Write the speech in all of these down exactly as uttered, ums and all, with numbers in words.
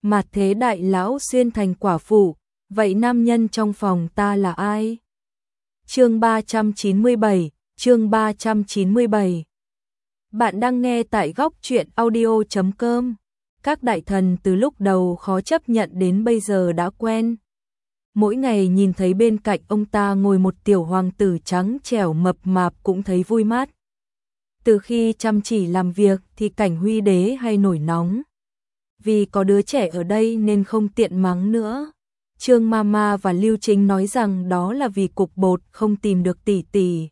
mà thế đại lão xuyên thành quả phụ, vậy nam nhân trong phòng ta là ai? Chương ba trăm chín mươi bảy, chương ba trăm chín mươi bảy. Bạn đang nghe tại góc truyện audio chấm com. Các đại thần từ lúc đầu khó chấp nhận đến bây giờ đã quen. Mỗi ngày nhìn thấy bên cạnh ông ta ngồi một tiểu hoàng tử trắng trẻo mập mạp cũng thấy vui mát. Từ khi chăm chỉ làm việc thì Cảnh Huy Đế hay nổi nóng. Vì có đứa trẻ ở đây nên không tiện mắng nữa. Trương Mama và Lưu Chính nói rằng đó là vì cục bột không tìm được tỷ tỷ.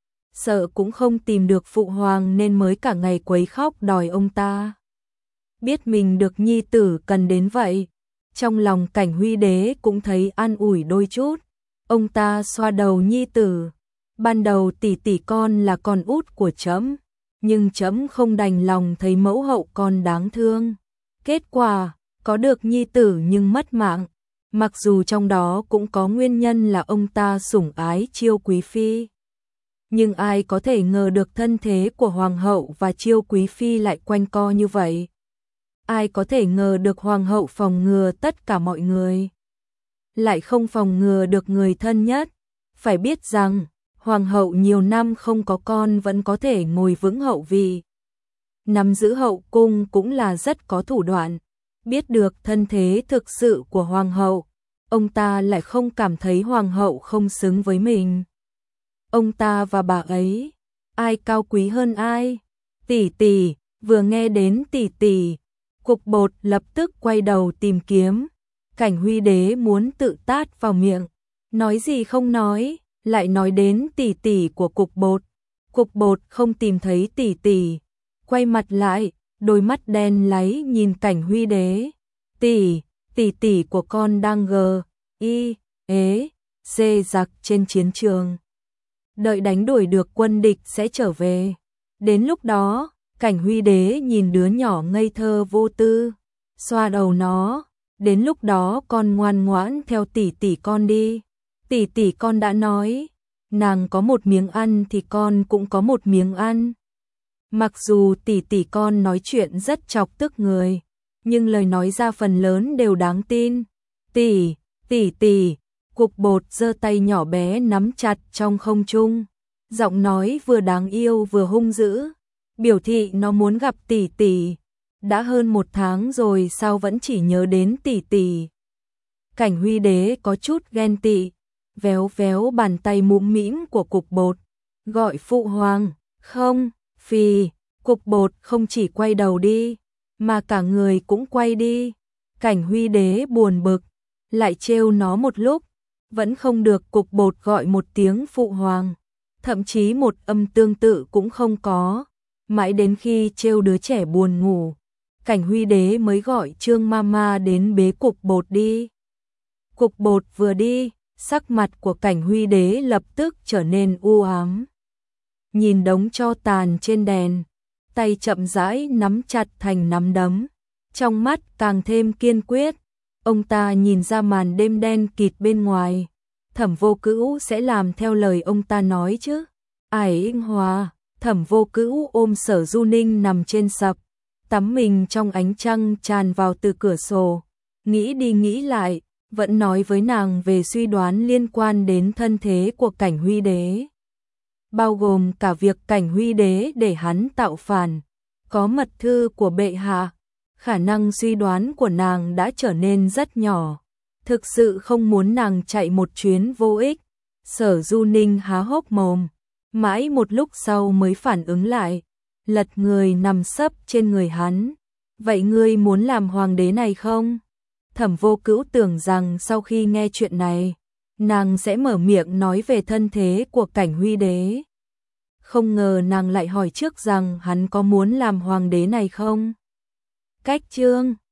Sợ cũng không tìm được phụ hoàng nên mới cả ngày quấy khóc đòi ông ta. Biết mình được nhi tử cần đến vậy, trong lòng Cảnh Huy Đế cũng thấy an ủi đôi chút. Ông ta xoa đầu nhi tử. Ban đầu tỷ tỷ con là con út của trẫm, nhưng trẫm không đành lòng thấy mẫu hậu con đáng thương. Kết quả, có được nhi tử nhưng mất mạng. Mặc dù trong đó cũng có nguyên nhân là ông ta sủng ái Chiêu Quý Phi. Nhưng ai có thể ngờ được thân thế của Hoàng hậu và Chiêu Quý Phi lại quanh co như vậy. Ai có thể ngờ được Hoàng hậu phòng ngừa tất cả mọi người, lại không phòng ngừa được người thân nhất. Phải biết rằng, Hoàng hậu nhiều năm không có con vẫn có thể ngồi vững hậu vị. Nắm giữ hậu cung cũng là rất có thủ đoạn. Biết được thân thế thực sự của Hoàng hậu, ông ta lại không cảm thấy Hoàng hậu không xứng với mình. Ông ta và bà ấy, ai cao quý hơn ai? Tỷ tỷ, vừa nghe đến tỷ tỷ, cục bột lập tức quay đầu tìm kiếm. Cảnh Huy Đế muốn tự tát vào miệng, nói gì không nói, lại nói đến tỷ tỷ của cục bột. Cục bột không tìm thấy tỷ tỷ, quay mặt lại, đôi mắt đen láy nhìn Cảnh Huy Đế. Tỷ, tỷ tỷ của con đang gờ, y, ế, dê giặc trên chiến trường. Đợi đánh đuổi được quân địch sẽ trở về. Đến lúc đó, Cảnh Huy Đế nhìn đứa nhỏ ngây thơ vô tư, xoa đầu nó. Đến lúc đó con ngoan ngoãn theo tỷ tỷ con đi. Tỷ tỷ con đã nói, nàng có một miếng ăn thì con cũng có một miếng ăn. Mặc dù tỷ tỷ con nói chuyện rất chọc tức người, nhưng lời nói ra phần lớn đều đáng tin. Tỷ, tỷ tỷ, cục bột giơ tay nhỏ bé nắm chặt trong không trung, giọng nói vừa đáng yêu vừa hung dữ, biểu thị nó muốn gặp tỷ tỷ. Đã hơn một tháng rồi sao vẫn chỉ nhớ đến tỷ tỷ. Cảnh Huy Đế có chút ghen tị, véo véo bàn tay mũm mĩm của cục bột, gọi phụ hoàng. Không, Phi, cục bột không chỉ quay đầu đi, mà cả người cũng quay đi. Cảnh Huy Đế buồn bực, lại trêu nó một lúc, vẫn không được cục bột gọi một tiếng phụ hoàng, thậm chí một âm tương tự cũng không có. Mãi đến khi trêu đứa trẻ buồn ngủ, Cảnh Huy Đế mới gọi Trương Mama đến bế cục bột đi. Cục bột vừa đi, sắc mặt của Cảnh Huy Đế lập tức trở nên u ám. Nhìn đống tro tàn trên đèn, tay chậm rãi nắm chặt thành nắm đấm, trong mắt càng thêm kiên quyết. Ông ta nhìn ra màn đêm đen kịt bên ngoài, Thẩm Vô Cữu sẽ làm theo lời ông ta nói chứ. Ải Inh Hòa, Thẩm Vô Cữu ôm Sở Du Ninh nằm trên sập, tắm mình trong ánh trăng tràn vào từ cửa sổ, nghĩ đi nghĩ lại, vẫn nói với nàng về suy đoán liên quan đến thân thế của Cảnh Huy Đế, bao gồm cả việc Cảnh Huy Đế để hắn tạo phản, có mật thư của bệ hạ. Khả năng suy đoán của nàng đã trở nên rất nhỏ, thực sự không muốn nàng chạy một chuyến vô ích. Sở Du Ninh há hốc mồm, mãi một lúc sau mới phản ứng lại, lật người nằm sấp trên người hắn. Vậy ngươi muốn làm hoàng đế này không? Thẩm Vô Cữu tưởng rằng sau khi nghe chuyện này, nàng sẽ mở miệng nói về thân thế của Cảnh Huy Đế. Không ngờ nàng lại hỏi trước rằng hắn có muốn làm hoàng đế này không? Cách chương